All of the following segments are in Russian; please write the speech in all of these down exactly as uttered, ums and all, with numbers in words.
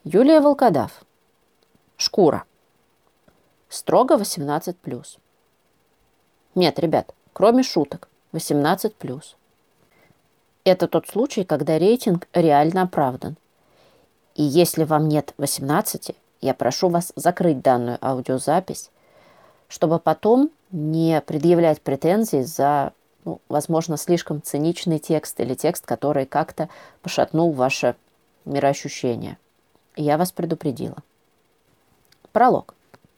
Юлия Волкодав. Шкура. Строго восемнадцать плюс. Нет, ребят, кроме шуток, восемнадцать плюс. Это тот случай, когда рейтинг реально оправдан. И если вам нет восемнадцати, я прошу вас закрыть данную аудиозапись, чтобы потом не предъявлять претензий за, ну, возможно, слишком циничный текст или текст, который как-то пошатнул ваше мироощущение. Я вас предупредила. Пролог.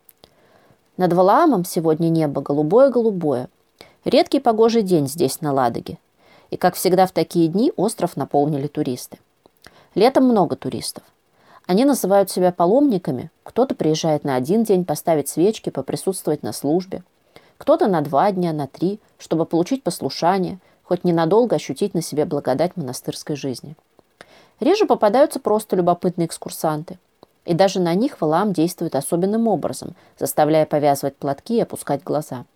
Над Валаамом сегодня небо голубое-голубое. Редкий погожий день здесь, на Ладоге. И, как всегда в такие дни, остров наполнили туристы. Летом много туристов. Они называют себя паломниками. Кто-то приезжает на один день поставить свечки, поприсутствовать на службе. Кто-то на два дня, на три, чтобы получить послушание, хоть ненадолго ощутить на себе благодать монастырской жизни. Реже попадаются просто любопытные экскурсанты. И даже на них Валаам действует особенным образом, заставляя повязывать платки и опускать глаза.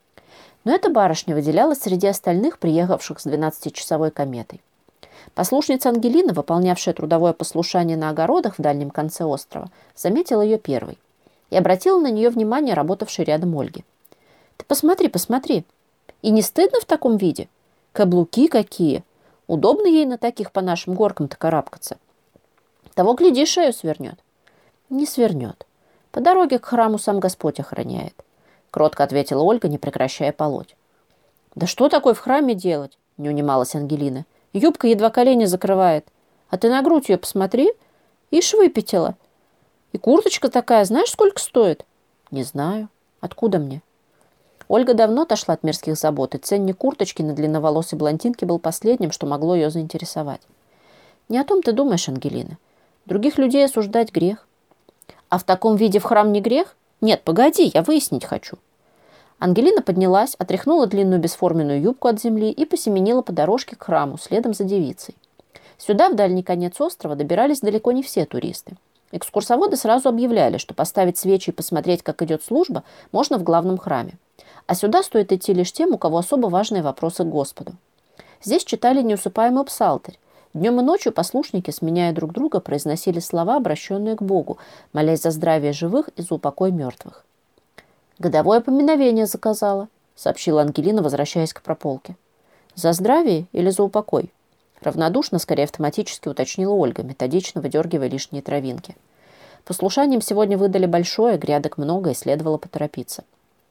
Но эта барышня выделялась среди остальных, приехавших с двенадцатичасовой кометой. Послушница Ангелина, выполнявшая трудовое послушание на огородах в дальнем конце острова, заметила ее первой и обратила на нее внимание работавшей рядом Ольги. «Ты посмотри, посмотри! И не стыдно в таком виде? Каблуки какие! Удобно ей на таких по нашим горкам-то карабкаться. Того, гляди, шею свернет». «Не свернет. По дороге к храму сам Господь охраняет», — кротко ответила Ольга, не прекращая полоть. «Да что такое в храме делать?» — не унималась Ангелина. «Юбка едва колени закрывает. А ты на грудь ее посмотри. Ишь выпятила. И курточка такая, знаешь, сколько стоит?» «Не знаю. Откуда мне?» Ольга давно отошла от мирских забот, и ценник курточки на длинноволосой блондинке был последним, что могло ее заинтересовать. «Не о том ты думаешь, Ангелина. Других людей осуждать грех». «А в таком виде в храм не грех? Нет, погоди, я выяснить хочу». Ангелина поднялась, отряхнула длинную бесформенную юбку от земли и посеменила по дорожке к храму, следом за девицей. Сюда, в дальний конец острова, добирались далеко не все туристы. Экскурсоводы сразу объявляли, что поставить свечи и посмотреть, как идет служба, можно в главном храме. А сюда стоит идти лишь тем, у кого особо важные вопросы к Господу. Здесь читали неусыпаемый псалтырь. Днем и ночью послушники, сменяя друг друга, произносили слова, обращенные к Богу, молясь за здравие живых и за упокой мертвых. «Годовое поминовение заказала», — сообщила Ангелина, возвращаясь к прополке. «За здравие или за упокой?» Равнодушно, скорее автоматически уточнила Ольга, методично выдергивая лишние травинки. Послушанием сегодня выдали большое, грядок много, и следовало поторопиться.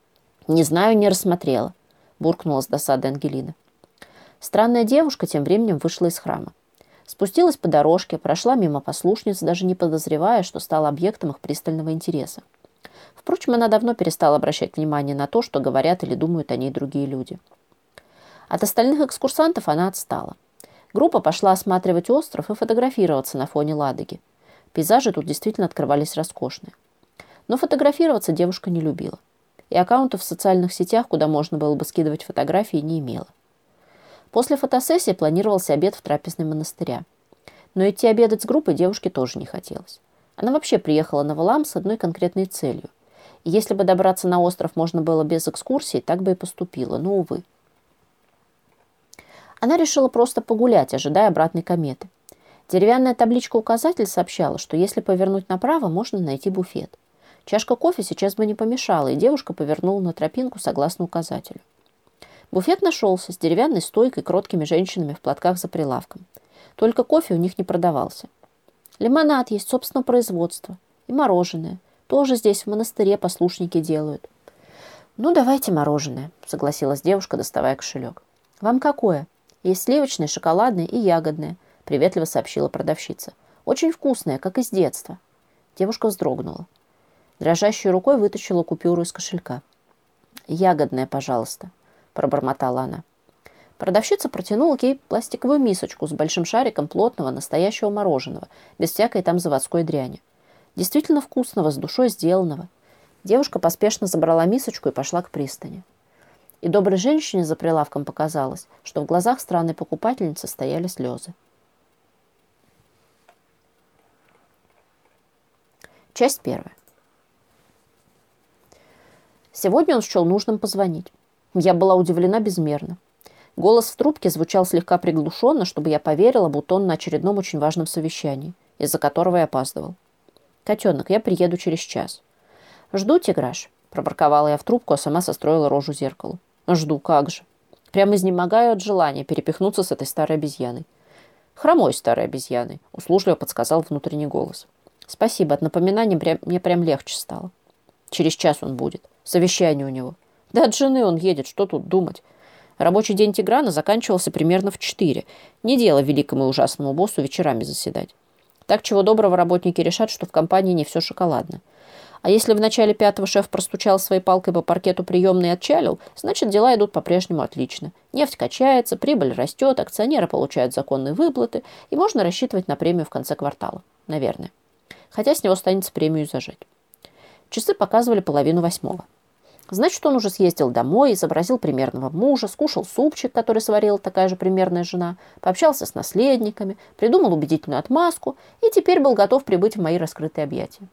«Не знаю, не рассмотрела», — буркнула с досадой Ангелина. Странная девушка тем временем вышла из храма. Спустилась по дорожке, прошла мимо послушниц, даже не подозревая, что стала объектом их пристального интереса. Впрочем, она давно перестала обращать внимание на то, что говорят или думают о ней другие люди. От остальных экскурсантов она отстала. Группа пошла осматривать остров и фотографироваться на фоне Ладоги. Пейзажи тут действительно открывались роскошные. Но фотографироваться девушка не любила. И аккаунтов в социальных сетях, куда можно было бы скидывать фотографии, не имела. После фотосессии планировался обед в трапезной монастыря. Но идти обедать с группой девушке тоже не хотелось. Она вообще приехала на Валаам с одной конкретной целью. И если бы добраться на остров можно было без экскурсии, так бы и поступила, но, увы. Она решила просто погулять, ожидая обратной кометы. Деревянная табличка-указатель сообщала, что если повернуть направо, можно найти буфет. Чашка кофе сейчас бы не помешала, и девушка повернула на тропинку согласно указателю. Буфет нашелся с деревянной стойкой, кроткими женщинами в платках за прилавком. Только кофе у них не продавался. Лимонад есть собственного производства. И мороженое. Тоже здесь в монастыре послушники делают. «Ну, давайте мороженое», — согласилась девушка, доставая кошелек. «Вам какое?» «Есть сливочное, шоколадное и ягодное», — приветливо сообщила продавщица. «Очень вкусное, как из детства». Девушка вздрогнула. Дрожащей рукой вытащила купюру из кошелька. «Ягодное, пожалуйста», — пробормотала она. Продавщица протянула ей пластиковую мисочку с большим шариком плотного настоящего мороженого, без всякой там заводской дряни. Действительно вкусного, с душой сделанного. Девушка поспешно забрала мисочку и пошла к пристани. И доброй женщине за прилавком показалось, что в глазах странной покупательницы стояли слезы. Часть первая. Сегодня он счел нужным позвонить. Я была удивлена безмерно. Голос в трубке звучал слегка приглушенно, чтобы я поверила, будто он на очередном очень важном совещании, из-за которого я опаздывал. «Котенок, я приеду через час». «Жду, Тиграш», – проворковала я в трубку, а сама состроила рожу зеркалу. «Жду, как же. Прямо изнемогаю от желания перепихнуться с этой старой обезьяной». «Хромой старой обезьяной», – услужливо подсказал внутренний голос. «Спасибо, от напоминания прям, мне прям легче стало». «Через час он будет. Совещание у него». «Да от жены он едет, что тут думать?» Рабочий день Тиграна заканчивался примерно в четыре. Не дело великому и ужасному боссу вечерами заседать. Так чего доброго работники решат, что в компании не все шоколадно. А если в начале пятого шеф простучал своей палкой по паркету приемной и отчалил, значит, дела идут по-прежнему отлично. Нефть качается, прибыль растет, акционеры получают законные выплаты, и можно рассчитывать на премию в конце квартала. Наверное. Хотя с него останется премию зажать. Часы показывали половину восьмого. Значит, он уже съездил домой, изобразил примерного мужа, скушал супчик, который сварила такая же примерная жена, пообщался с наследниками, придумал убедительную отмазку и теперь был готов прибыть в мои раскрытые объятия.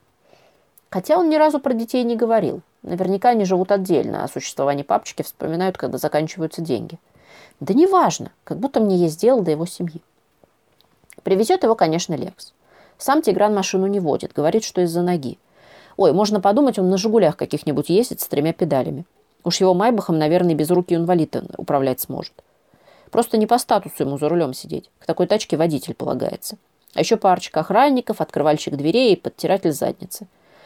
Хотя он ни разу про детей не говорил. Наверняка они живут отдельно, а о существовании папочки вспоминают, когда заканчиваются деньги. Да неважно, как будто мне есть дело до его семьи. Привезет его, конечно, Лекс. Сам Тигран машину не водит, говорит, что из-за ноги. Ой, можно подумать, он на «Жигулях» каких-нибудь ездит с тремя педалями. Уж его майбахом, наверное, без руки инвалид управлять сможет. Просто не по статусу ему за рулем сидеть. К такой тачке водитель полагается. А еще парочка охранников, открывальщик дверей и подтиратель задницы.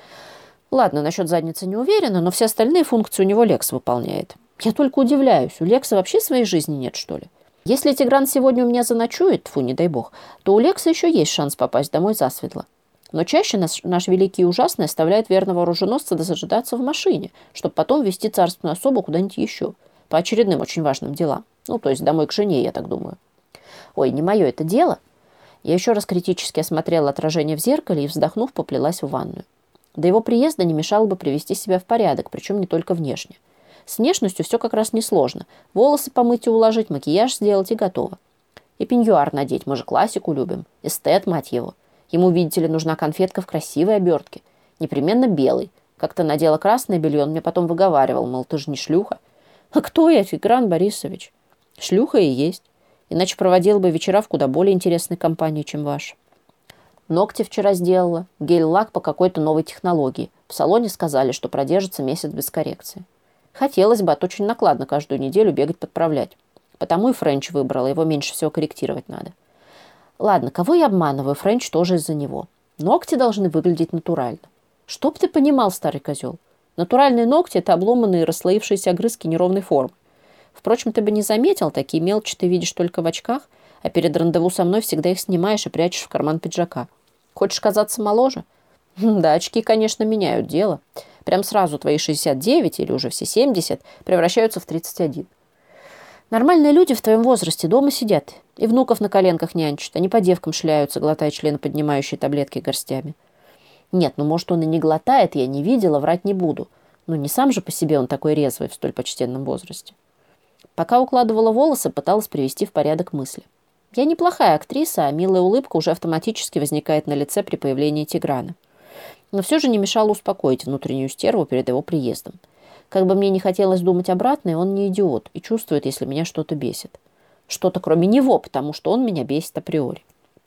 Ладно, насчет задницы не уверена, но все остальные функции у него Лекс выполняет. Я только удивляюсь, у Лекса вообще своей жизни нет, что ли? Если Тигран сегодня у меня заночует, фу, не дай бог, то у Лекса еще есть шанс попасть домой засветло. Но чаще наш, наш великий и ужасный оставляет верного оруженосца дожидаться в машине, чтобы потом везти царственную особу куда-нибудь еще. По очередным очень важным делам. Ну, то есть домой к жене, я так думаю. Ой, не мое это дело. Я еще раз критически осмотрела отражение в зеркале и, вздохнув, поплелась в ванную. До его приезда не мешало бы привести себя в порядок, причем не только внешне. С внешностью все как раз несложно. Волосы помыть и уложить, макияж сделать и готово. И пеньюар надеть, мы же классику любим. Эстет, мать его. Ему, видите ли, нужна конфетка в красивой обертке. Непременно белый. Как-то надела красное белье, он мне потом выговаривал, мол, ты же не шлюха. А кто я, Тигран Борисович? Шлюха и есть. Иначе проводила бы вечера в куда более интересной компании, чем ваша. Ногти вчера сделала. Гель-лак по какой-то новой технологии. В салоне сказали, что продержится месяц без коррекции. Хотелось бы, а то очень накладно каждую неделю бегать подправлять. Потому и френч выбрала, его меньше всего корректировать надо. Ладно, кого я обманываю, френч тоже из-за него. Ногти должны выглядеть натурально. Чтоб ты понимал, старый козел. Натуральные ногти – это обломанные и расслоившиеся огрызки неровной формы. Впрочем, ты бы не заметил, такие мелочи ты видишь только в очках, а перед рандеву со мной всегда их снимаешь и прячешь в карман пиджака. Хочешь казаться моложе? Да, очки, конечно, меняют дело. Прям сразу твои шестьдесят девять или уже все семьдесят превращаются в тридцать один. Нормальные люди в твоем возрасте дома сидят и внуков на коленках нянчат, они по девкам шляются, глотая членоподнимающие таблетки горстями. Нет, ну может он и не глотает, я не видела, врать не буду. Ну не сам же по себе он такой резвый в столь почтенном возрасте. Пока укладывала волосы, пыталась привести в порядок мысли. Я неплохая актриса, а милая улыбка уже автоматически возникает на лице при появлении Тиграна. Но все же не мешало успокоить внутреннюю стерву перед его приездом. Как бы мне не хотелось думать обратно, он не идиот и чувствует, если меня что-то бесит. Что-то кроме него, потому что он меня бесит априори.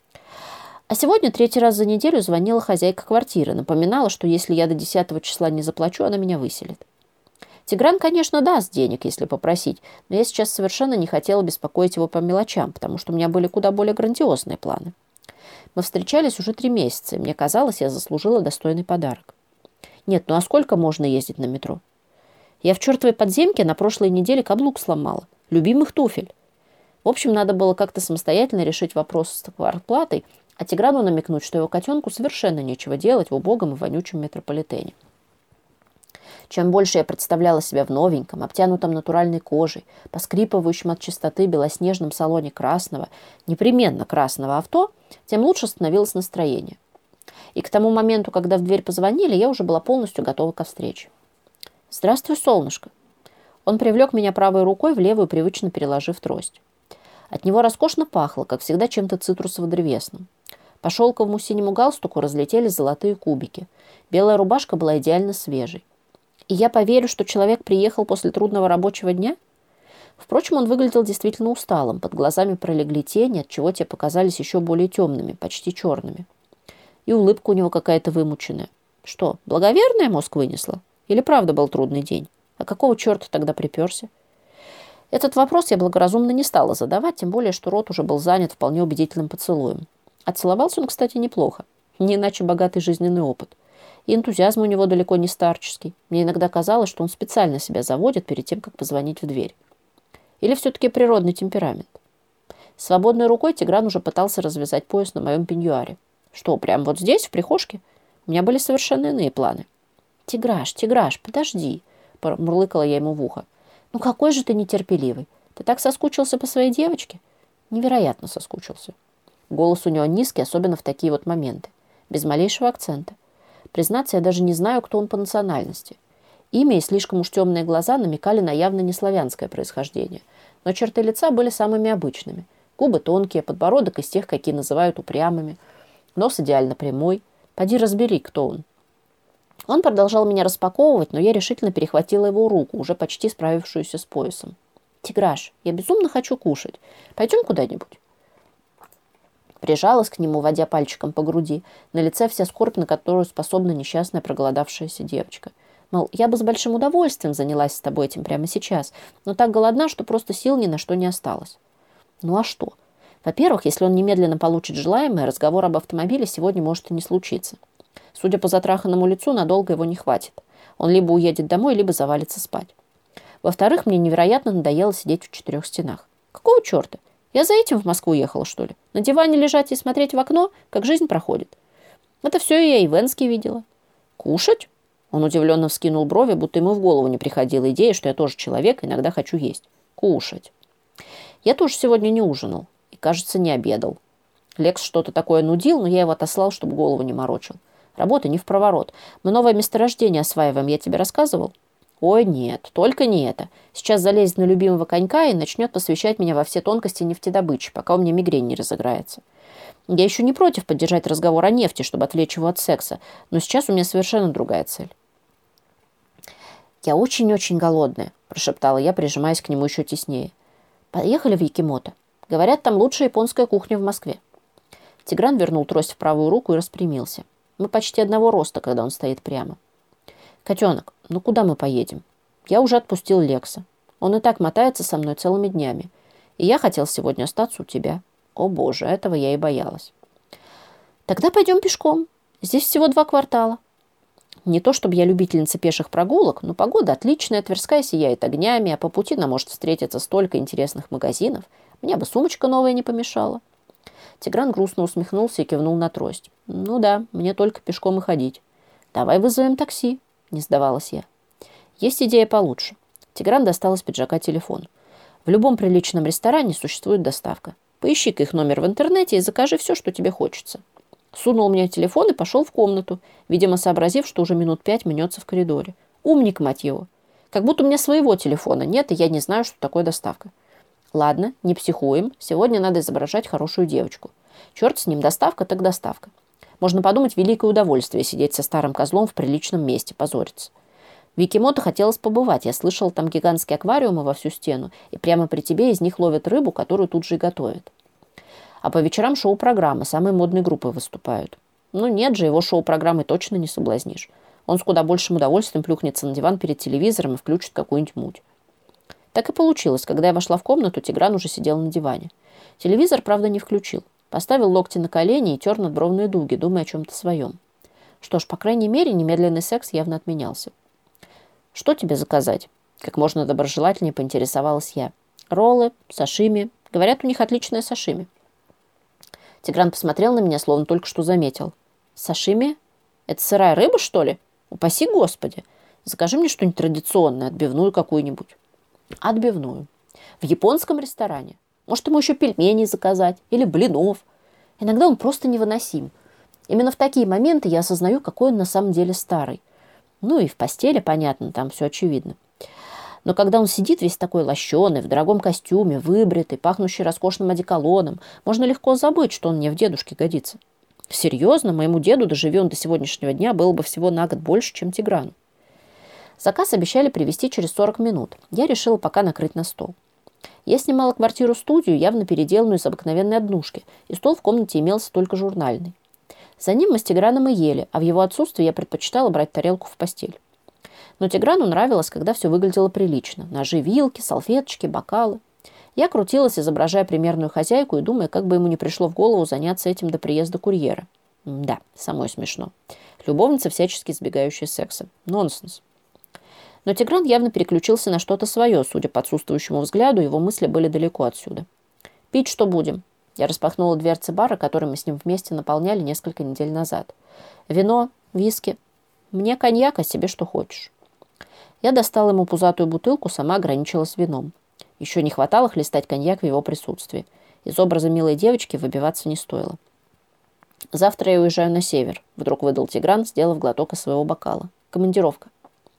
А сегодня третий раз за неделю звонила хозяйка квартиры, напоминала, что если я до десятого числа не заплачу, она меня выселит. Тигран, конечно, даст денег, если попросить, но я сейчас совершенно не хотела беспокоить его по мелочам, потому что у меня были куда более грандиозные планы. Мы встречались уже три месяца, и мне казалось, я заслужила достойный подарок. Нет, ну а сколько можно ездить на метро? Я в чертовой подземке на прошлой неделе каблук сломала. Любимых туфель. В общем, надо было как-то самостоятельно решить вопрос с квартплатой, а Тиграну намекнуть, что его котенку совершенно нечего делать в убогом и вонючем метрополитене. Чем больше я представляла себя в новеньком, обтянутом натуральной кожей, поскрипывающем от чистоты белоснежном салоне красного, непременно красного авто, тем лучше становилось настроение. И к тому моменту, когда в дверь позвонили, я уже была полностью готова ко встрече. «Здравствуй, солнышко». Он привлек меня правой рукой в левую, привычно переложив трость. От него роскошно пахло, как всегда, чем-то цитрусово-древесным. По шелковому синему галстуку разлетелись золотые кубики. Белая рубашка была идеально свежей. И я поверю, что человек приехал после трудного рабочего дня? Впрочем, он выглядел действительно усталым. Под глазами пролегли тени, отчего те показались еще более темными, почти черными. И улыбка у него какая-то вымученная. Что, благоверная мозг вынесла? Или правда был трудный день? А какого черта тогда приперся? Этот вопрос я благоразумно не стала задавать, тем более, что рот уже был занят вполне убедительным поцелуем. Отцеловался он, кстати, неплохо. Не иначе богатый жизненный опыт. И энтузиазм у него далеко не старческий. Мне иногда казалось, что он специально себя заводит перед тем, как позвонить в дверь. Или все-таки природный темперамент. Свободной рукой Тигран уже пытался развязать пояс на моем пеньюаре. Что, прямо вот здесь, в прихожке? У меня были совершенно иные планы. «Тиграш, Тиграш, подожди!» – мурлыкала я ему в ухо. «Ну какой же ты нетерпеливый! Ты так соскучился по своей девочке?» Невероятно соскучился. Голос у него низкий, особенно в такие вот моменты. Без малейшего акцента. Признаться, я даже не знаю, кто он по национальности. Имя и слишком уж темные глаза намекали на явно неславянское происхождение. Но черты лица были самыми обычными. Губы тонкие, подбородок из тех, какие называют упрямыми. Нос идеально прямой. Поди разбери, кто он. Он продолжал меня распаковывать, но я решительно перехватила его руку, уже почти справившуюся с поясом. «Тиграш, я безумно хочу кушать. Пойдем куда-нибудь?» Прижалась к нему, водя пальчиком по груди. На лице вся скорбь, на которую способна несчастная проголодавшаяся девочка. Мол, я бы с большим удовольствием занялась с тобой этим прямо сейчас, но так голодна, что просто сил ни на что не осталось. Ну а что? Во-первых, если он немедленно получит желаемое, разговор об автомобиле сегодня может и не случиться. Судя по затраханному лицу, надолго его не хватит. Он либо уедет домой, либо завалится спать. Во-вторых, мне невероятно надоело сидеть в четырех стенах. Какого черта? Я за этим в Москву ехала, что ли? На диване лежать и смотреть в окно, как жизнь проходит. Это все я и в Энске видела. Кушать? Он удивленно вскинул брови, будто ему в голову не приходила идея, что я тоже человек, и иногда хочу есть. Кушать. Я тоже сегодня не ужинал и, кажется, не обедал. Лекс что-то такое нудил, но я его отослал, чтобы голову не морочил. Работа не в проворот. Мы новое месторождение осваиваем, я тебе рассказывал? Ой, нет, только не это. Сейчас залезет на любимого конька и начнет посвящать меня во все тонкости нефтедобычи, пока у меня мигрень не разыграется. Я еще не против поддержать разговор о нефти, чтобы отвлечь его от секса, но сейчас у меня совершенно другая цель. «Я очень-очень голодная», – прошептала я, прижимаясь к нему еще теснее. «Поехали в Якимото. Говорят, там лучшая японская кухня в Москве». Тигран вернул трость в правую руку и распрямился. Мы почти одного роста, когда он стоит прямо. «Котенок, ну куда мы поедем? Я уже отпустил Лекса. Он и так мотается со мной целыми днями. И я хотел сегодня остаться у тебя». О боже, этого я и боялась. «Тогда пойдем пешком. Здесь всего два квартала». Не то чтобы я любительница пеших прогулок, но погода отличная, Тверская сияет огнями, а по пути нам может встретиться столько интересных магазинов. Мне бы сумочка новая не помешала. Тигран грустно усмехнулся и кивнул на трость. «Ну да, мне только пешком и ходить». «Давай вызовем такси», — не сдавалась я. «Есть идея получше». Тигран достал из пиджака телефон. «В любом приличном ресторане существует доставка. Поищи-ка их номер в интернете и закажи все, что тебе хочется». Сунул мне телефон и пошел в комнату, видимо, сообразив, что уже минут пять мнется в коридоре. Умник, мать его. Как будто у меня своего телефона нет, и я не знаю, что такое доставка. Ладно, не психуем. Сегодня надо изображать хорошую девочку. Черт с ним, доставка так доставка. Можно подумать, великое удовольствие сидеть со старым козлом в приличном месте, позориться. В Якимото хотелось побывать. Я слышала, там гигантские аквариумы во всю стену, и прямо при тебе из них ловят рыбу, которую тут же и готовят. А по вечерам шоу-программы, самые модные группы выступают. Ну нет же, его шоу-программы точно не соблазнишь. Он с куда большим удовольствием плюхнется на диван перед телевизором и включит какую-нибудь муть. Так и получилось. Когда я вошла в комнату, Тигран уже сидел на диване. Телевизор, правда, не включил. Поставил локти на колени и тер надбровные дуги, думая о чем-то своем. Что ж, по крайней мере, немедленный секс явно отменялся. «Что тебе заказать?» Как можно доброжелательнее поинтересовалась я. «Роллы, сашими. Говорят, у них отличное сашими». Тигран посмотрел на меня, словно только что заметил. «Сашими? Это сырая рыба, что ли? Упаси Господи! Закажи мне что-нибудь традиционное, отбивную какую-нибудь». «Отбивную. В японском ресторане. Может, ему еще пельменей заказать или блинов. Иногда он просто невыносим. Именно в такие моменты я осознаю, какой он на самом деле старый. Ну и в постели, понятно, там все очевидно. Но когда он сидит весь такой лощеный, в дорогом костюме, выбритый, пахнущий роскошным одеколоном, можно легко забыть, что он мне в дедушке годится. Серьезно, моему деду, доживи он до сегодняшнего дня, было бы всего на год больше, чем Тиграну. Заказ обещали привезти через сорок минут. Я решила пока накрыть на стол. Я снимала квартиру-студию, явно переделанную из обыкновенной однушки, и стол в комнате имелся только журнальный. За ним мы с Тиграном и ели, а в его отсутствие я предпочитала брать тарелку в постель. Но Тиграну нравилось, когда все выглядело прилично. Ножи, вилки, салфеточки, бокалы. Я крутилась, изображая примерную хозяйку и думая, как бы ему не пришло в голову заняться этим до приезда курьера. Да, самой смешно. Любовница, всячески избегающая секса. Нонсенс. Но Тигран явно переключился на что-то свое. Судя по отсутствующему взгляду, его мысли были далеко отсюда. «Пить что будем?» Я распахнула дверцы бара, который мы с ним вместе наполняли несколько недель назад. «Вино, виски. Мне коньяк, а себе что хочешь». Я достала ему пузатую бутылку, сама ограничилась вином. Еще не хватало хлестать коньяк в его присутствии. Из образа милой девочки выбиваться не стоило. «Завтра я уезжаю на север», — вдруг выдал Тигран, сделав глоток из своего бокала. «Командировка».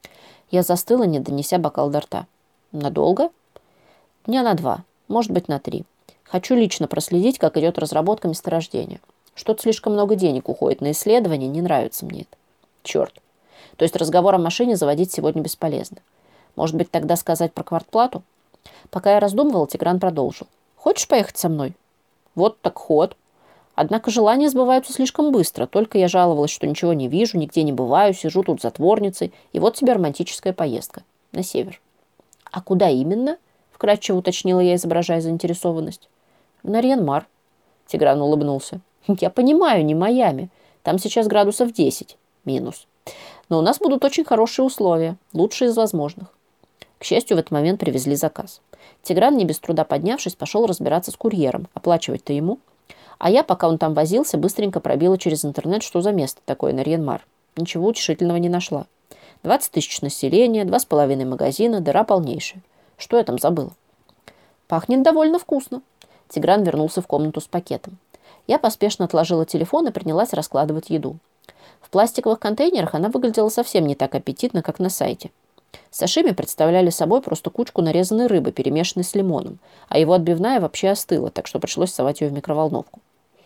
Я застыла, не донеся бокал до рта. «Надолго?» «Дня на два, может быть, на три. Хочу лично проследить, как идет разработка месторождения. Что-то слишком много денег уходит на исследование, не нравится мне это. Черт. То есть разговор о машине заводить сегодня бесполезно. Может быть, тогда сказать про квартплату?» Пока я раздумывала, Тигран продолжил. «Хочешь поехать со мной?» «Вот так ход». Однако желания сбываются слишком быстро. Только я жаловалась, что ничего не вижу, нигде не бываю, сижу тут затворницей. И вот тебе романтическая поездка. На север. «А куда именно?» — вкратчиво уточнила я, изображая заинтересованность. «В Нарьян-Мар». Тигран улыбнулся. «Я понимаю, не Майами. Там сейчас градусов десять. Минус. Но у нас будут очень хорошие условия. Лучшие из возможных». К счастью, в этот момент привезли заказ. Тигран, не без труда поднявшись, пошел разбираться с курьером. Оплачивать-то ему. А я, пока он там возился, быстренько пробила через интернет, что за место такое Нарьян-Мар. Ничего утешительного не нашла. двадцать тысяч населения, два с половиной магазина, дыра полнейшая. Что я там забыла? Пахнет довольно вкусно. Тигран вернулся в комнату с пакетом. Я поспешно отложила телефон и принялась раскладывать еду. В пластиковых контейнерах она выглядела совсем не так аппетитно, как на сайте. Сашими представляли собой просто кучку нарезанной рыбы, перемешанной с лимоном, а его отбивная вообще остыла, так что пришлось совать ее в микроволновку.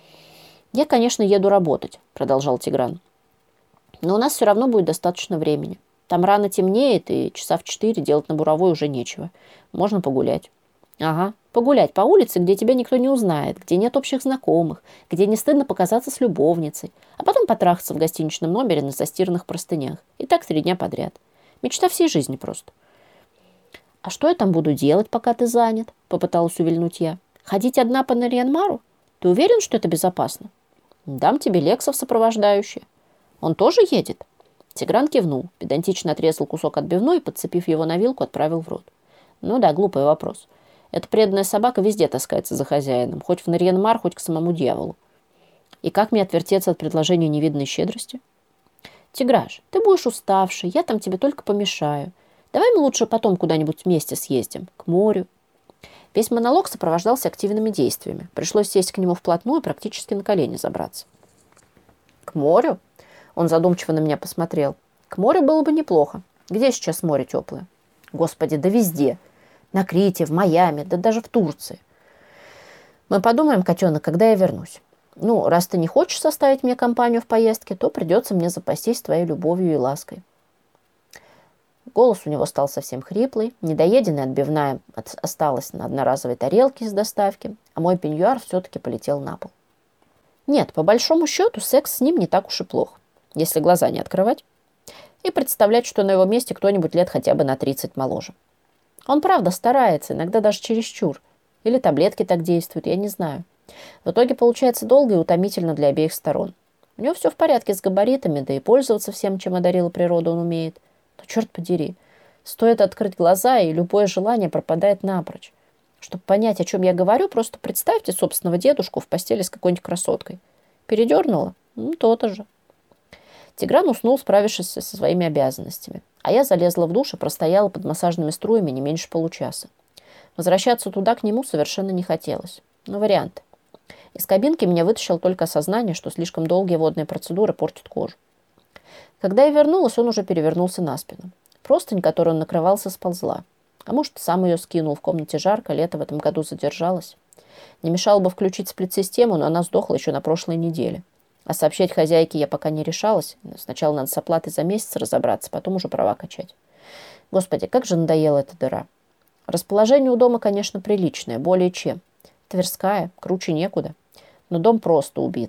«Я, конечно, еду работать», — продолжал Тигран. «Но у нас все равно будет достаточно времени. Там рано темнеет, и часа в четыре делать на буровой уже нечего. Можно погулять». «Ага, погулять по улице, где тебя никто не узнает, где нет общих знакомых, где не стыдно показаться с любовницей, а потом потрахаться в гостиничном номере на застиранных простынях. И так три дня подряд. Мечта всей жизни просто». «А что я там буду делать, пока ты занят?» — попыталась увильнуть я. «Ходить одна по Нарьян-Мару? Ты уверен, что это безопасно?» «Дам тебе Лексов сопровождающие». «Он тоже едет?» Тигран кивнул, педантично отрезал кусок отбивной и, подцепив его на вилку, отправил в рот. «Ну да, глупый вопрос. Эта преданная собака везде таскается за хозяином, хоть в Нарьян-Мар, хоть к самому дьяволу. И как мне отвертеться от предложения невиданной щедрости?» «Тиграш, ты будешь уставший, я там тебе только помешаю. Давай мы лучше потом куда-нибудь вместе съездим, к морю». Весь монолог сопровождался активными действиями. Пришлось сесть к нему вплотную и практически на колени забраться. «К морю?» Он задумчиво на меня посмотрел. «К морю было бы неплохо. Где сейчас море теплое?» «Господи, да везде. На Крите, в Майами, да даже в Турции». «Мы подумаем, котенок, когда я вернусь. Ну, раз ты не хочешь составить мне компанию в поездке, то придется мне запастись твоей любовью и лаской». Голос у него стал совсем хриплый, недоеденная отбивная осталась на одноразовой тарелке из доставки, а мой пеньюар все-таки полетел на пол. Нет, по большому счету, секс с ним не так уж и плох, если глаза не открывать, и представлять, что на его месте кто-нибудь лет хотя бы на тридцать моложе. Он, правда, старается, иногда даже чересчур. Или таблетки так действуют, я не знаю. В итоге получается долго и утомительно для обеих сторон. У него все в порядке с габаритами, да и пользоваться всем, чем одарила природа, он умеет. Но черт подери, стоит открыть глаза, и любое желание пропадает напрочь. Чтобы понять, о чем я говорю, просто представьте собственного дедушку в постели с какой-нибудь красоткой. Передернула? Ну, то-то же. Тигран уснул, справившись со своими обязанностями. А я залезла в душ и простояла под массажными струями не меньше получаса. Возвращаться туда к нему совершенно не хотелось. Но варианты. Из кабинки меня вытащило только осознание, что слишком долгие водные процедуры портят кожу. Когда я вернулась, он уже перевернулся на спину. Простынь, которую он накрывался, сползла. А может, сам ее скинул. В комнате жарко, лето в этом году задержалось. Не мешало бы включить сплит-систему, но она сдохла еще на прошлой неделе. А сообщать хозяйке я пока не решалась. Сначала надо с оплатой за месяц разобраться, потом уже права качать. Господи, как же надоела эта дыра. Расположение у дома, конечно, приличное, более чем. Тверская, круче некуда. Но дом просто убитый.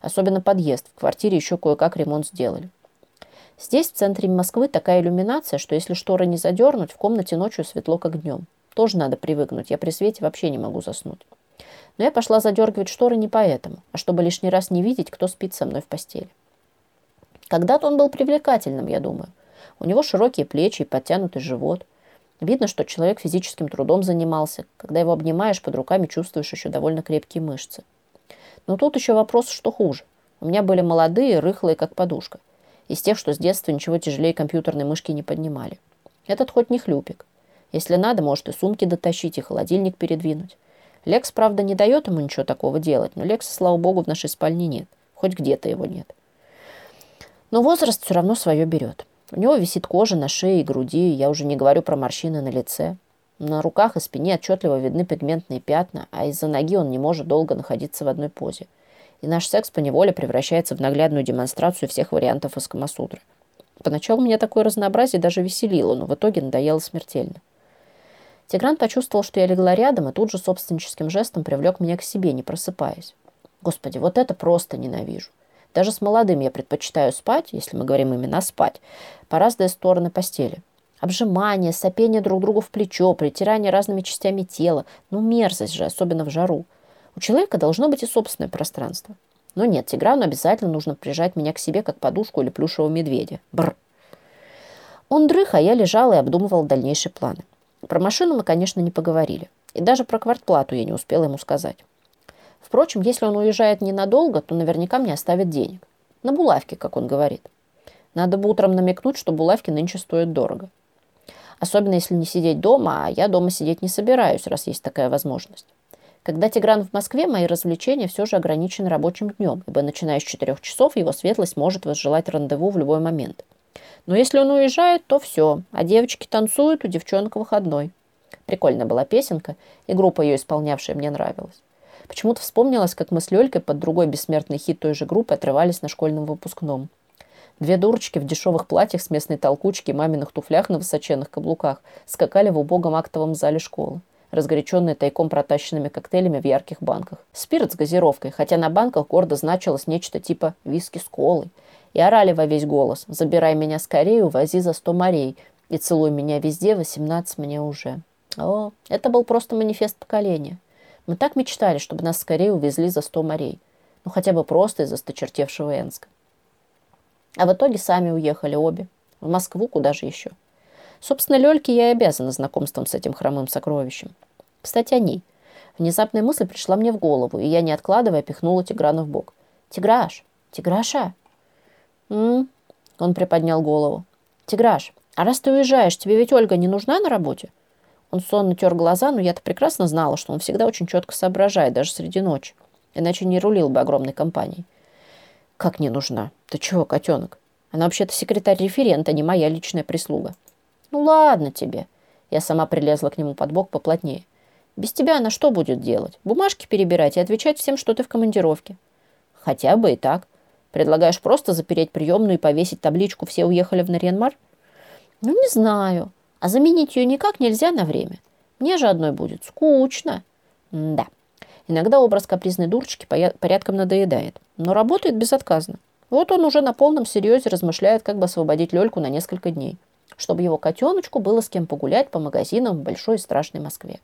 Особенно подъезд. В квартире еще кое-как ремонт сделали. Здесь, в центре Москвы, такая иллюминация, что если шторы не задернуть, в комнате ночью светло, как днем. Тоже надо привыкнуть. Я при свете вообще не могу заснуть. Но я пошла задергивать шторы не поэтому, а чтобы лишний раз не видеть, кто спит со мной в постели. Когда-то он был привлекательным, я думаю. У него широкие плечи и подтянутый живот. Видно, что человек физическим трудом занимался. Когда его обнимаешь, под руками чувствуешь еще довольно крепкие мышцы. Но тут еще вопрос, что хуже. У меня были молодые, рыхлые, как подушка. Из тех, что с детства ничего тяжелее компьютерной мышки не поднимали. Этот хоть не хлюпик. Если надо, может и сумки дотащить, и холодильник передвинуть. Лекс, правда, не дает ему ничего такого делать, но Лекса, слава богу, в нашей спальне нет. Хоть где-то его нет. Но возраст все равно свое берет. У него висит кожа на шее и груди, я уже не говорю про морщины на лице. На руках и спине отчетливо видны пигментные пятна, а из-за ноги он не может долго находиться в одной позе. И наш секс поневоле превращается в наглядную демонстрацию всех вариантов из Камасутры. Поначалу меня такое разнообразие даже веселило, но в итоге надоело смертельно. Тигран почувствовал, что я легла рядом, и тут же собственническим жестом привлек меня к себе, не просыпаясь. Господи, вот это просто ненавижу. Даже с молодым я предпочитаю спать, если мы говорим именно спать, по разные стороны постели. Обжимание, сопение друг другу в плечо, притирание разными частями тела. Ну, мерзость же, особенно в жару. У человека должно быть и собственное пространство. Но нет, Тиграну обязательно нужно прижать меня к себе, как подушку или плюшевого медведя. Бррр. Он дрых, а я лежала и обдумывала дальнейшие планы. Про машину мы, конечно, не поговорили. И даже про квартплату я не успела ему сказать. Впрочем, если он уезжает ненадолго, то наверняка мне оставит денег. На булавки, как он говорит. Надо бы утром намекнуть, что булавки нынче стоят дорого. Особенно, если не сидеть дома, а я дома сидеть не собираюсь, раз есть такая возможность. Когда Тигран в Москве, мои развлечения все же ограничены рабочим днем, ибо начиная с четырех часов его светлость может возжелать рандеву в любой момент. Но если он уезжает, то все, а девочки танцуют, у девчонок выходной. Прикольная была песенка, и группа ее исполнявшая мне нравилась. Почему-то вспомнилось, как мы с Лёлькой под другой бессмертный хит той же группы отрывались на школьном выпускном. Две дурочки в дешевых платьях с местной толкучки и маминых туфлях на высоченных каблуках скакали в убогом актовом зале школы, разгоряченные тайком протащенными коктейлями в ярких банках. Спирт с газировкой, хотя на банках гордо значилось нечто типа виски с колой. И орали во весь голос: «Забирай меня скорее, увози за сто морей, и целуй меня везде, восемнадцать мне уже». О, это был просто манифест поколения. Мы так мечтали, чтобы нас скорее увезли за сто морей. Ну, хотя бы просто из осточертевшего Энска. А в итоге сами уехали обе. В Москву, куда же еще. Собственно, Лёльке я и обязана знакомством с этим хромым сокровищем. Кстати, о ней. Внезапная мысль пришла мне в голову, и я, не откладывая, пихнула Тиграна в бок. «Тиграш! Тиграша!» «М-м-м», он приподнял голову. «Тиграш, а раз ты уезжаешь, тебе ведь Ольга не нужна на работе?» Он сонно тер глаза, но я-то прекрасно знала, что он всегда очень четко соображает, даже среди ночи. Иначе не рулил бы огромной компанией. «Как не нужна? Ты чего, котенок? Она вообще-то секретарь-референт, а не моя личная прислуга». «Ну ладно тебе». Я сама прилезла к нему под бок поплотнее. «Без тебя она что будет делать? Бумажки перебирать и отвечать всем, что ты в командировке». «Хотя бы и так. Предлагаешь просто запереть приемную и повесить табличку «Все уехали в Нарьян-Мар»?» «Ну, не знаю. А заменить ее никак нельзя на время. Мне же одной будет скучно». М-да. Иногда образ капризной дурочки порядком надоедает, но работает безотказно. Вот он уже на полном серьезе размышляет, как бы освободить Лёльку на несколько дней, чтобы его котеночку было с кем погулять по магазинам в большой и страшной Москве.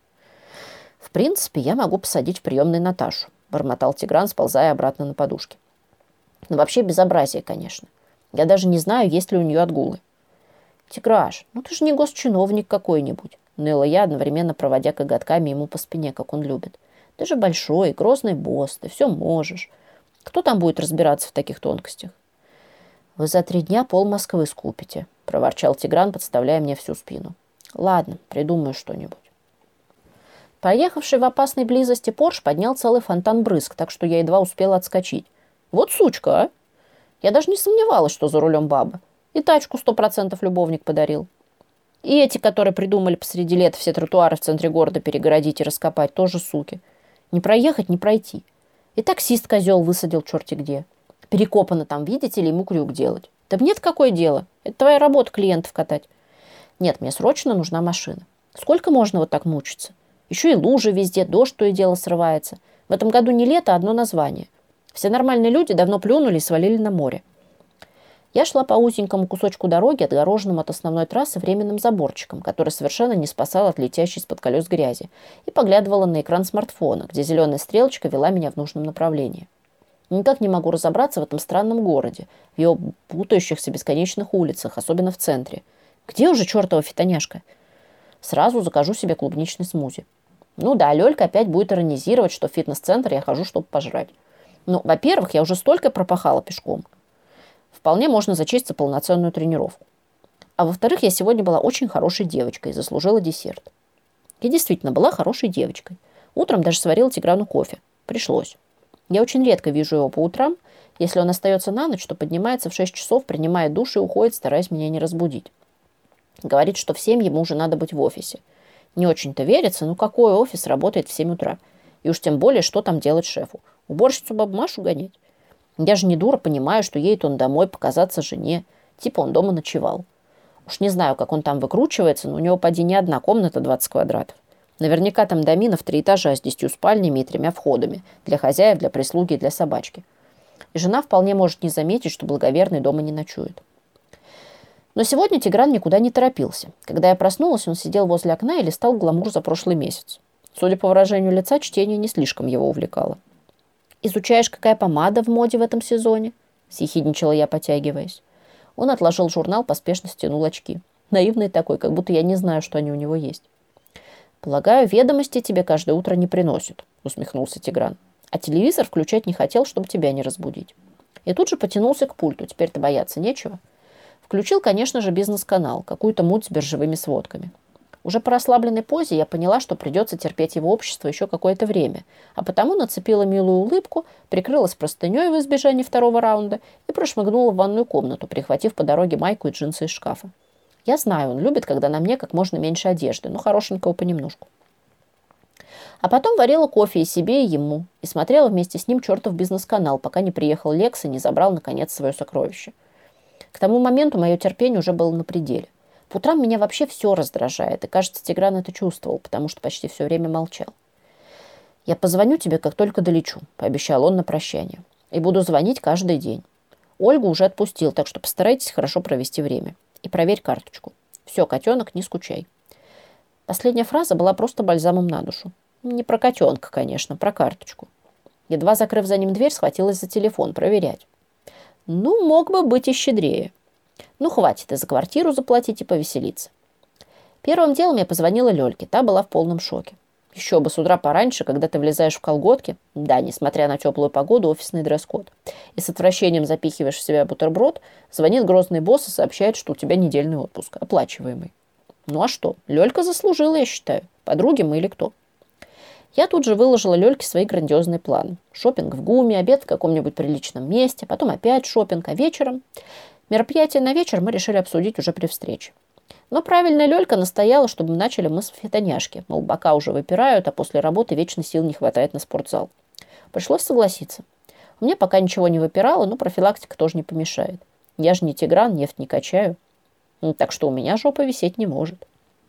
«В принципе, я могу посадить в приемной Наташу», – бормотал Тигран, сползая обратно на подушке. «Но вообще безобразие, конечно. Я даже не знаю, есть ли у нее отгулы». «Тиграш, ну ты же не госчиновник какой-нибудь», – ныла я, одновременно проводя коготками ему по спине, как он любит. «Ты же большой, грозный босс, ты все можешь. Кто там будет разбираться в таких тонкостях?» «Вы за три дня пол Москвы скупите», – проворчал Тигран, подставляя мне всю спину. «Ладно, придумаю что-нибудь». Проехавший в опасной близости Порш поднял целый фонтан брызг, так что я едва успела отскочить. «Вот сучка, а!» Я даже не сомневалась, что за рулем баба. И тачку сто процентов любовник подарил. И эти, которые придумали посреди лета все тротуары в центре города перегородить и раскопать, тоже суки. Не проехать, не пройти. И таксист-козел высадил черти где. Перекопано там, видите ли, ему крюк делать. Да мне-то какое дело? Это твоя работа клиентов катать. Нет, мне срочно нужна машина. Сколько можно вот так мучиться? Еще и лужи везде, дождь то и дело срывается. В этом году не лето, а одно название. Все нормальные люди давно плюнули и свалили на море. Я шла по узенькому кусочку дороги, отгороженному от основной трассы временным заборчиком, который совершенно не спасал от летящей из-под колес грязи, и поглядывала на экран смартфона, где зеленая стрелочка вела меня в нужном направлении. Никак не могу разобраться в этом странном городе, в его путающихся бесконечных улицах, особенно в центре. Где уже чертова фитоняшка? Сразу закажу себе клубничный смузи. Ну да, Лёлька опять будет иронизировать, что в фитнес-центр я хожу, чтобы пожрать. Ну, во-первых, я уже столько пропахала пешком. Вполне можно зачесть за полноценную тренировку. А во-вторых, я сегодня была очень хорошей девочкой и заслужила десерт. Я действительно была хорошей девочкой. Утром даже сварила Тиграну кофе. Пришлось. Я очень редко вижу его по утрам. Если он остается на ночь, то поднимается в шесть часов, принимает душ и уходит, стараясь меня не разбудить. Говорит, что в семь ему уже надо быть в офисе. Не очень-то верится, но какой офис работает в семь утра? И уж тем более, что там делать шефу? Уборщицу бабу Машу гонять? Я же не дура, понимаю, что едет он домой показаться жене. Типа он дома ночевал. Уж не знаю, как он там выкручивается, но у него поди не одна комната двадцать квадратов. Наверняка там домина в три этажа с десятью спальнями и тремя входами. Для хозяев, для прислуги и для собачки. И жена вполне может не заметить, что благоверный дома не ночует. Но сегодня Тигран никуда не торопился. Когда я проснулась, он сидел возле окна и листал гламур за прошлый месяц. Судя по выражению лица, чтение не слишком его увлекало. «Изучаешь, какая помада в моде в этом сезоне?» – съехидничала я, потягиваясь. Он отложил журнал, поспешно стянул очки. Наивный такой, как будто я не знаю, что они у него есть. «Полагаю, ведомости тебе каждое утро не приносят», – усмехнулся Тигран. «А телевизор включать не хотел, чтобы тебя не разбудить». И тут же потянулся к пульту. Теперь-то бояться нечего. Включил, конечно же, бизнес-канал, какую-то муть с биржевыми сводками. Уже по расслабленной позе я поняла, что придется терпеть его общество еще какое-то время, а потому нацепила милую улыбку, прикрылась простыней в избежание второго раунда и прошмыгнула в ванную комнату, прихватив по дороге майку и джинсы из шкафа. Я знаю, он любит, когда на мне как можно меньше одежды, но хорошенького понемножку. А потом варила кофе и себе, и ему, и смотрела вместе с ним чертов бизнес-канал, пока не приехал Лекс и не забрал, наконец, свое сокровище. К тому моменту мое терпение уже было на пределе. По утрам меня вообще все раздражает, и, кажется, Тигран это чувствовал, потому что почти все время молчал. «Я позвоню тебе, как только долечу», – пообещал он на прощание. «И буду звонить каждый день. Ольгу уже отпустил, так что постарайтесь хорошо провести время. И проверь карточку. Все, котенок, не скучай». Последняя фраза была просто бальзамом на душу. Не про котенка, конечно, про карточку. Едва закрыв за ним дверь, схватилась за телефон проверять. Ну, мог бы быть и щедрее. Ну, хватит и за квартиру заплатить, и повеселиться. Первым делом я позвонила Лёльке. Та была в полном шоке. Еще бы с утра пораньше, когда ты влезаешь в колготки, да, несмотря на теплую погоду, офисный дресс-код, и с отвращением запихиваешь в себя бутерброд, звонит грозный босс и сообщает, что у тебя недельный отпуск, оплачиваемый. Ну а что? Лёлька заслужила, я считаю. Подруги мы или кто? Я тут же выложила Лёльке свои грандиозные планы. Шопинг в ГУМе, обед в каком-нибудь приличном месте, потом опять шопинг, а вечером... Мероприятие на вечер мы решили обсудить уже при встрече. Но правильная Лёлька настояла, чтобы мы начали мы с фитоняшки. Мол, бока уже выпирают, а после работы вечно сил не хватает на спортзал. Пришлось согласиться. У меня пока ничего не выпирало, но профилактика тоже не помешает. Я же не Тигран, нефть не качаю. Ну, так что у меня жопа висеть не может.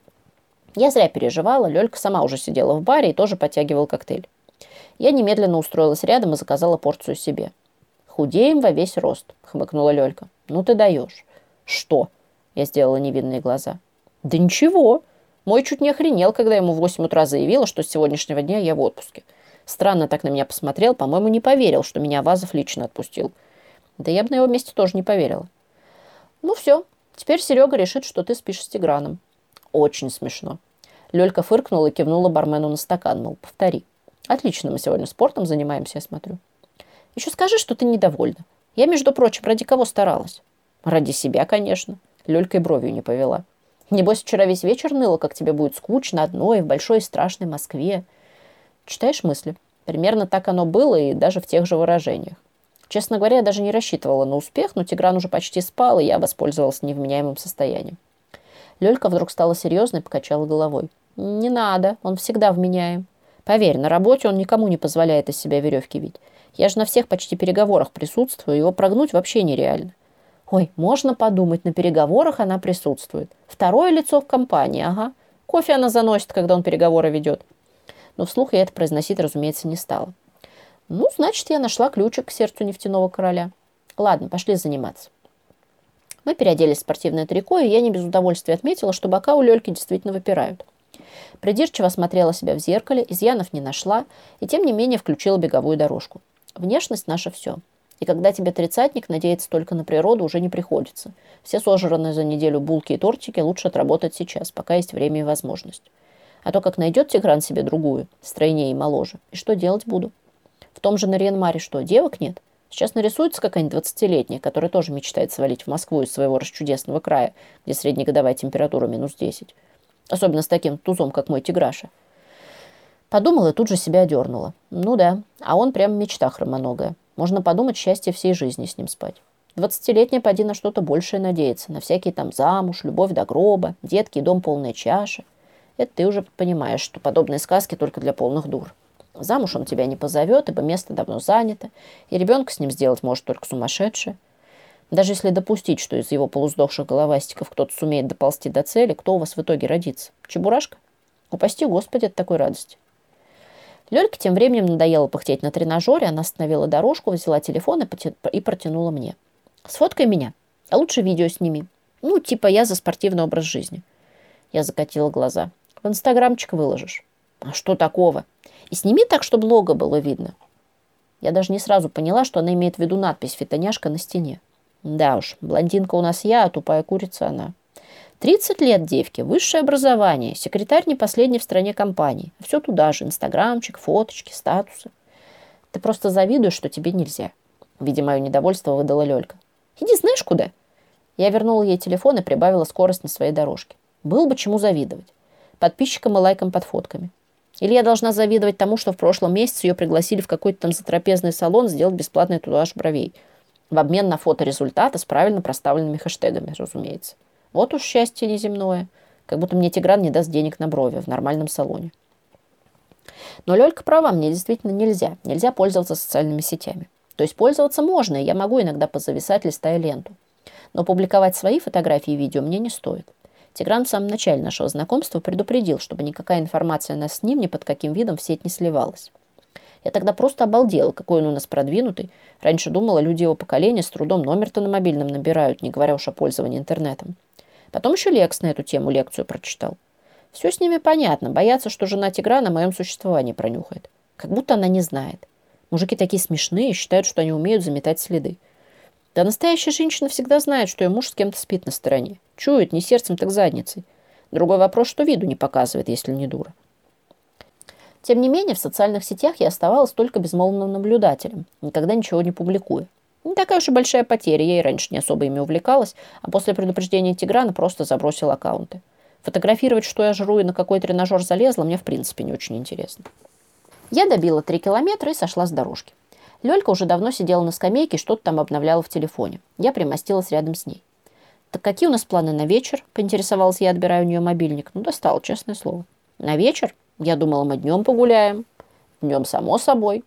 Я зря переживала. Лёлька сама уже сидела в баре и тоже подтягивала коктейль. Я немедленно устроилась рядом и заказала порцию себе. «Худеем во весь рост», — хмыкнула Лёлька. «Ну ты даешь». «Что?» — я сделала невинные глаза. «Да ничего. Мой чуть не охренел, когда ему в восемь утра заявила, что с сегодняшнего дня я в отпуске. Странно так на меня посмотрел, по-моему, не поверил, что меня Вазов лично отпустил. Да я бы на его месте тоже не поверила». «Ну все, теперь Серега решит, что ты спишь с Тиграном». «Очень смешно». Лёлька фыркнула и кивнула бармену на стакан, мол, повтори. «Отлично, мы сегодня спортом занимаемся, я смотрю». «Еще скажи, что ты недовольна. Я, между прочим, ради кого старалась?» «Ради себя, конечно». Лёлька и бровью не повела. «Небось, вчера весь вечер ныла, как тебе будет скучно одной в большой и страшной Москве». Читаешь мысли? Примерно так оно было и даже в тех же выражениях. Честно говоря, я даже не рассчитывала на успех, но Тигран уже почти спал, и я воспользовалась невменяемым состоянием. Лёлька вдруг стала серьезной и покачала головой. «Не надо, он всегда вменяем. Поверь, на работе он никому не позволяет из себя веревки вить. Я же на всех почти переговорах присутствую, его прогнуть вообще нереально». «Ой, можно подумать, на переговорах она присутствует. Второе лицо в компании, ага. Кофе она заносит, когда он переговоры ведет». Но вслух я это произносить, разумеется, не стала. Ну, значит, я нашла ключик к сердцу нефтяного короля. Ладно, пошли заниматься. Мы переоделись в спортивное трико, и я не без удовольствия отметила, что бока у Лёльки действительно выпирают. Придирчиво осмотрела себя в зеркале, изъянов не нашла, и тем не менее включила беговую дорожку. Внешность – наше все. И когда тебе тридцатник, надеяться только на природу уже не приходится. Все сожранные за неделю булки и тортики лучше отработать сейчас, пока есть время и возможность. А то как найдет Тигран себе другую, стройнее и моложе, и что делать буду? В том же Нарьян-Маре что, девок нет? Сейчас нарисуется какая-нибудь двадцатилетняя, которая тоже мечтает свалить в Москву из своего расчудесного края, где среднегодовая температура минус десять. Особенно с таким тузом, как мой Тиграша. Подумала и тут же себя одернула. Ну да, а он прям мечта хромоногая. Можно подумать, счастье всей жизни с ним спать. Двадцатилетняя поди на что-то большее надеется. На всякие там замуж, любовь до гроба, детки и дом полная чаша. Это ты уже понимаешь, что подобные сказки только для полных дур. Замуж он тебя не позовет, ибо место давно занято, и ребенка с ним сделать может только сумасшедшая. Даже если допустить, что из его полусдохших головастиков кто-то сумеет доползти до цели, кто у вас в итоге родится? Чебурашка? Упаси Господи от такой радости. Лёльке тем временем надоело пыхтеть на тренажере, она остановила дорожку, взяла телефон и, поти- и протянула мне. «Сфоткай меня, а лучше видео сними. Ну, типа я за спортивный образ жизни». Я закатила глаза. «В инстаграмчик выложишь». «А что такого? И сними так, чтобы лого было видно». Я даже не сразу поняла, что она имеет в виду надпись «Фитоняшка» на стене. Да уж, блондинка у нас я, а тупая курица она. тридцать лет девке, высшее образование, секретарь не последний в стране компании. Все туда же, инстаграмчик, фоточки, статусы. Ты просто завидуешь, что тебе нельзя. Видя мое недовольство, выдала Лёлька. Иди знаешь куда? Я вернула ей телефон и прибавила скорость на своей дорожке. Было бы чему завидовать. Подписчикам и лайкам под фотками. Или я должна завидовать тому, что в прошлом месяце ее пригласили в какой-то там затрапезный салон сделать бесплатный татуаж бровей. В обмен на фоторезультаты с правильно проставленными хэштегами, разумеется. Вот уж счастье неземное. Как будто мне Тигран не даст денег на брови в нормальном салоне. Но Лёлька права, мне действительно нельзя. Нельзя пользоваться социальными сетями. То есть пользоваться можно, и я могу иногда позависать, листая ленту. Но публиковать свои фотографии и видео мне не стоит. Тигран в самом начале нашего знакомства предупредил, чтобы никакая информация о нас с ним ни под каким видом в сеть не сливалась. Я тогда просто обалдела, какой он у нас продвинутый. Раньше думала, люди его поколения с трудом номер-то на мобильном набирают, не говоря уж о пользовании интернетом. Потом еще Лекс на эту тему лекцию прочитал. Все с ними понятно. Боятся, что жена Тиграна о моем существовании пронюхает. Как будто она не знает. Мужики такие смешные, считают, что они умеют заметать следы. Да настоящая женщина всегда знает, что ее муж с кем-то спит на стороне. Чует не сердцем, так задницей. Другой вопрос, что виду не показывает, если не дура. Тем не менее, в социальных сетях я оставалась только безмолвным наблюдателем, никогда ничего не публикуя. Не такая уж и большая потеря, я и раньше не особо ими увлекалась, а после предупреждения Тиграна просто забросила аккаунты. Фотографировать, что я жру и на какой тренажер залезла, мне в принципе не очень интересно. Я добила три километра и сошла с дорожки. Лёлька уже давно сидела на скамейке и что-то там обновляла в телефоне. Я примостилась рядом с ней. «Так какие у нас планы на вечер?» – поинтересовалась я, отбирая у нее мобильник. Ну, достала, честное слово. «На вечер? Я думала, мы днем погуляем». «Днем, само собой».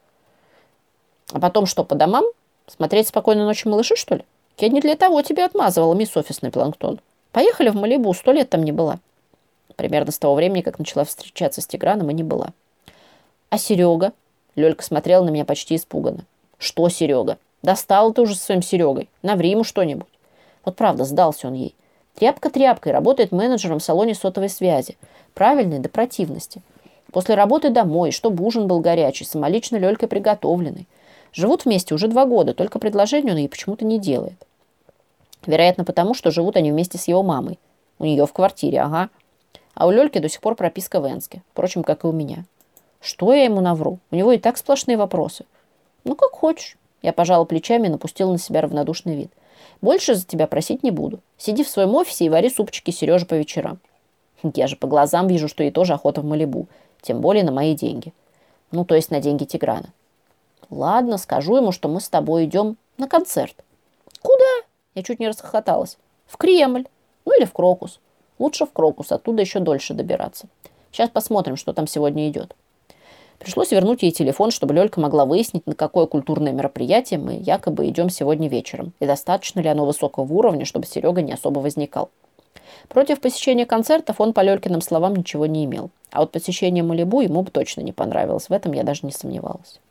«А потом что, по домам? Смотреть «Спокойной ночи, малыши», что ли? Я не для того тебя отмазывала, мисс офисный планктон. Поехали в Малибу, сто лет там не была». Примерно с того времени, как начала встречаться с Тиграном, и не была. «А Серега?» Лёлька смотрела на меня почти испуганно. «Что Серега? Достала ты уже со своим Серегой. Наври ему что-нибудь». Вот правда, сдался он ей. Тряпка тряпкой, работает менеджером в салоне сотовой связи. Правильный до противности. После работы домой, чтобы ужин был горячий, самолично Лёлькой приготовленный. Живут вместе уже два года, только предложение он ей почему-то не делает. Вероятно, потому, что живут они вместе с его мамой. У нее в квартире, ага. А у Лёльки до сих пор прописка в Энске. Впрочем, как и у меня. Что я ему навру? У него и так сплошные вопросы. Ну, как хочешь. Я пожала плечами и напустила на себя равнодушный вид. Больше за тебя просить не буду. Сиди в своем офисе и вари супчики Сереже по вечерам. Я же по глазам вижу, что ей тоже охота в Малибу. Тем более на мои деньги. Ну, то есть на деньги Тиграна. Ладно, скажу ему, что мы с тобой идем на концерт. Куда? Я чуть не расхохоталась. В Кремль. Ну, или в Крокус. Лучше в Крокус, оттуда еще дольше добираться. Сейчас посмотрим, что там сегодня идет. Пришлось вернуть ей телефон, чтобы Лёлька могла выяснить, на какое культурное мероприятие мы якобы идем сегодня вечером, и достаточно ли оно высокого уровня, чтобы Серега не особо возникал. Против посещения концертов он по Лёлькиным словам ничего не имел. А вот посещение Малибу ему бы точно не понравилось, в этом я даже не сомневалась.